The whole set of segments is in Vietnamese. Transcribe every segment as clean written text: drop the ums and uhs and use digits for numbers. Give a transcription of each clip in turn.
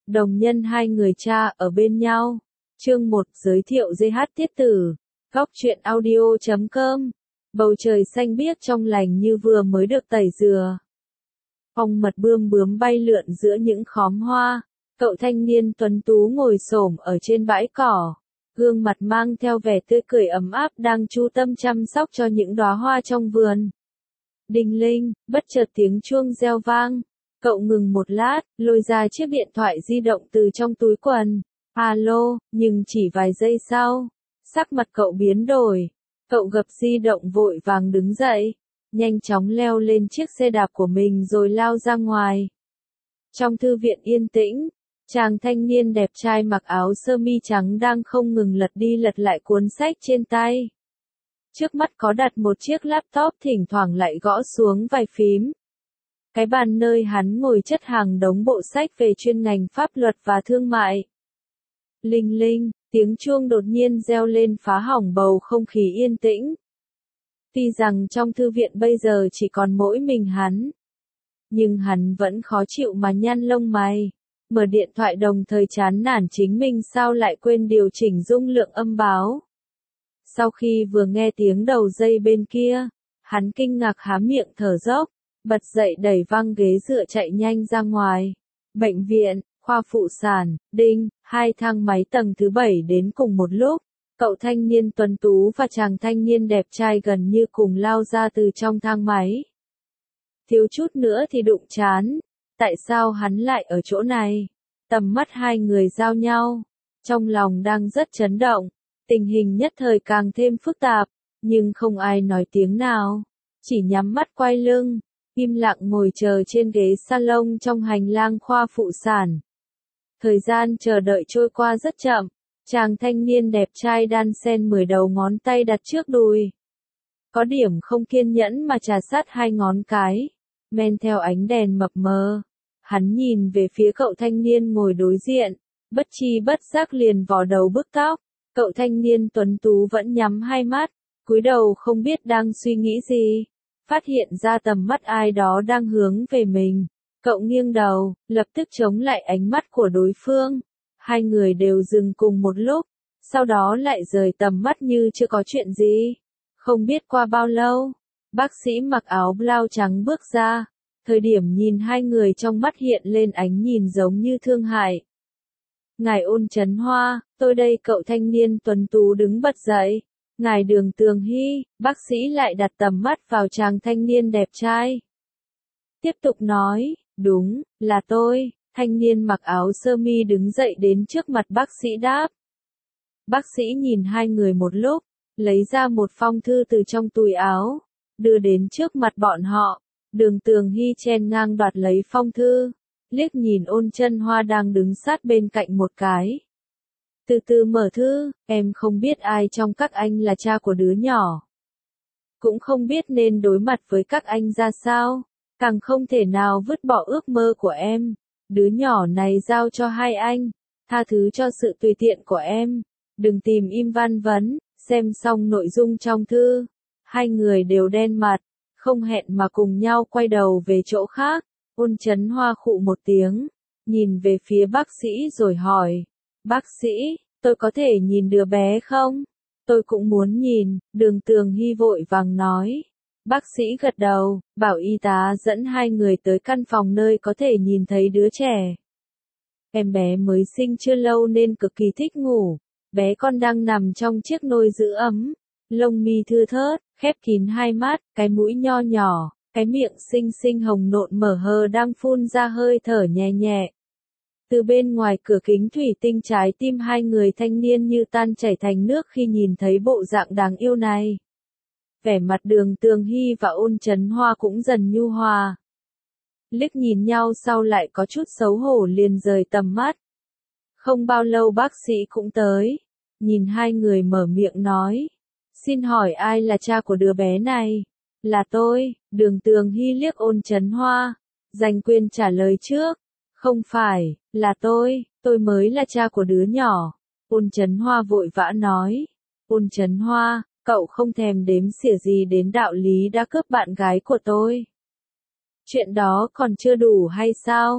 Đồng nhân hai người cha ở bên nhau. Chương 1 giới thiệu GH tiết tử. Góc truyện audio.com. Bầu trời xanh biếc trong lành như vừa mới được tẩy dừa. Phong mật bươm bướm bay lượn giữa những khóm hoa. Cậu thanh niên tuấn tú ngồi xổm ở trên bãi cỏ. Gương mặt mang theo vẻ tươi cười ấm áp đang chu tâm chăm sóc cho những đóa hoa trong vườn. Đinh linh, bất chợt tiếng chuông reo vang. Cậu ngừng một lát, lôi ra chiếc điện thoại di động từ trong túi quần. Alo, nhưng chỉ vài giây sau, sắc mặt cậu biến đổi. Cậu gập di động vội vàng đứng dậy, nhanh chóng leo lên chiếc xe đạp của mình rồi lao ra ngoài. Trong thư viện yên tĩnh, chàng thanh niên đẹp trai mặc áo sơ mi trắng đang không ngừng lật đi lật lại cuốn sách trên tay. Trước mắt có đặt một chiếc laptop thỉnh thoảng lại gõ xuống vài phím. Cái bàn nơi hắn ngồi chất hàng đống bộ sách về chuyên ngành pháp luật và thương mại. Linh linh, tiếng chuông đột nhiên reo lên phá hỏng bầu không khí yên tĩnh. Tuy rằng trong thư viện bây giờ chỉ còn mỗi mình hắn, nhưng hắn vẫn khó chịu mà nhăn lông mày. Mở điện thoại đồng thời chán nản chính mình sao lại quên điều chỉnh dung lượng âm báo. Sau khi vừa nghe tiếng đầu dây bên kia, hắn kinh ngạc há miệng thở dốc, bật dậy đẩy văng ghế dựa chạy nhanh ra ngoài. Bệnh viện, khoa phụ sản, đinh, hai thang máy tầng thứ 7 đến cùng một lúc. Cậu thanh niên tuấn tú và chàng thanh niên đẹp trai gần như cùng lao ra từ trong thang máy. Thiếu chút nữa thì đụng chán. Tại sao hắn lại ở chỗ này? Tầm mắt hai người giao nhau. Trong lòng đang rất chấn động. Tình hình nhất thời càng thêm phức tạp. Nhưng không ai nói tiếng nào. Chỉ nhắm mắt quay lưng. Im lặng ngồi chờ trên ghế salon trong hành lang khoa phụ sản. Thời gian chờ đợi trôi qua rất chậm. Chàng thanh niên đẹp trai đan xen 10 đầu ngón tay đặt trước đùi. Có điểm không kiên nhẫn mà trà sát hai ngón cái. Men theo ánh đèn mập mờ. Hắn nhìn về phía cậu thanh niên ngồi đối diện. Bất chi bất giác liền vò đầu bứt tóc. Cậu thanh niên tuấn tú vẫn nhắm hai mắt. Cúi đầu không biết đang suy nghĩ gì. Phát hiện ra tầm mắt ai đó đang hướng về mình. Cậu nghiêng đầu, lập tức chống lại ánh mắt của đối phương. Hai người đều dừng cùng một lúc, sau đó lại rời tầm mắt như chưa có chuyện gì. Không biết qua bao lâu, bác sĩ mặc áo blau trắng bước ra. Thời điểm nhìn hai người trong mắt hiện lên ánh nhìn giống như thương hại. Ngài Ôn Chấn Hoa, tôi đây. Cậu thanh niên tuấn tú đứng bật dậy. Ngài Đường Tường Hy, bác sĩ lại đặt tầm mắt vào chàng thanh niên đẹp trai. Tiếp tục nói, đúng, là tôi. Thanh niên mặc áo sơ mi đứng dậy đến trước mặt bác sĩ đáp. Bác sĩ nhìn hai người một lúc, lấy ra một phong thư từ trong túi áo, đưa đến trước mặt bọn họ. Đường Tường Hy chen ngang đoạt lấy phong thư, liếc nhìn Ôn Chân Hoa đang đứng sát bên cạnh một cái. Từ từ mở thư, em không biết ai trong các anh là cha của đứa nhỏ. Cũng không biết nên đối mặt với các anh ra sao, càng không thể nào vứt bỏ ước mơ của em. Đứa nhỏ này giao cho hai anh, tha thứ cho sự tùy tiện của em. Đừng tìm im van vấn. Xem xong nội dung trong thư, hai người đều đen mặt, không hẹn mà cùng nhau quay đầu về chỗ khác. Ôn Chấn Hoa khụ một tiếng, nhìn về phía bác sĩ rồi hỏi. Bác sĩ, tôi có thể nhìn đứa bé không? Tôi cũng muốn nhìn. Đường Tường Hy vội vàng nói. Bác sĩ gật đầu, bảo y tá dẫn hai người tới căn phòng nơi có thể nhìn thấy đứa trẻ. Em bé mới sinh chưa lâu nên cực kỳ thích ngủ. Bé con đang nằm trong chiếc nôi giữ ấm. Lông mi thưa thớt, khép kín hai mắt, cái mũi nho nhỏ, cái miệng xinh xinh hồng nộn mở hờ đang phun ra hơi thở nhẹ nhẹ. Từ bên ngoài cửa kính thủy tinh trái tim hai người thanh niên như tan chảy thành nước khi nhìn thấy bộ dạng đáng yêu này. Vẻ mặt Đường Tường Hy và Ôn Chấn Hoa cũng dần nhu hòa. Liếc nhìn nhau sau lại có chút xấu hổ liền rời tầm mắt. Không bao lâu bác sĩ cũng tới. Nhìn hai người mở miệng nói. Xin hỏi ai là cha của đứa bé này? Là tôi. Đường Tường Hy liếc Ôn Chấn Hoa. Giành quyền trả lời trước. Không phải, là tôi mới là cha của đứa nhỏ. Ôn Chấn Hoa vội vã nói. Ôn Chấn Hoa, cậu không thèm đếm xỉa gì đến đạo lý đã cướp bạn gái của tôi. Chuyện đó còn chưa đủ hay sao?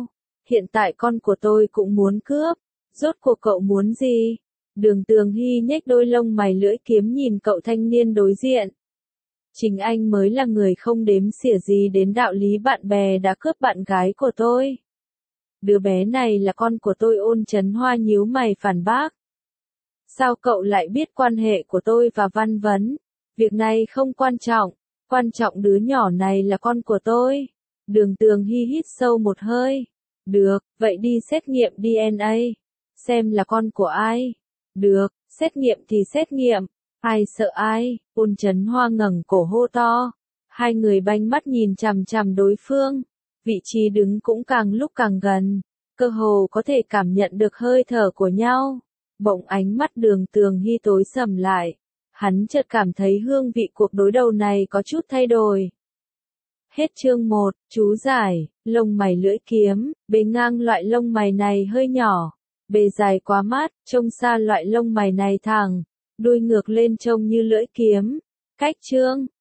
Hiện tại con của tôi cũng muốn cướp. Rốt cuộc cậu muốn gì? Đường Tường Hy nhếch đôi lông mày lưỡi kiếm nhìn cậu thanh niên đối diện. Chính anh mới là người không đếm xỉa gì đến đạo lý bạn bè đã cướp bạn gái của tôi. Đứa bé này là con của tôi. Ôn Chấn Hoa nhíu mày phản bác. Sao cậu lại biết quan hệ của tôi và Văn Vấn? Việc này không quan trọng. Quan trọng đứa nhỏ này là con của tôi. Đường Tường Hy hít sâu một hơi. Được, vậy đi xét nghiệm DNA. Xem là con của ai. Được, xét nghiệm thì xét nghiệm. Ai sợ ai? Ôn Chấn Hoa ngẩng cổ hô to. Hai người banh mắt nhìn chằm chằm đối phương. Vị trí đứng cũng càng lúc càng gần. Cơ hồ có thể cảm nhận được hơi thở của nhau. Bỗng ánh mắt Đường Tường Hy tối sầm lại. Hắn chợt cảm thấy hương vị cuộc đối đầu này có chút thay đổi. Hết chương 1, chú giải, lông mày lưỡi kiếm, bề ngang loại lông mày này hơi nhỏ, bề dài quá mát, trông xa loại lông mày này thẳng, đuôi ngược lên trông như lưỡi kiếm. Cách chương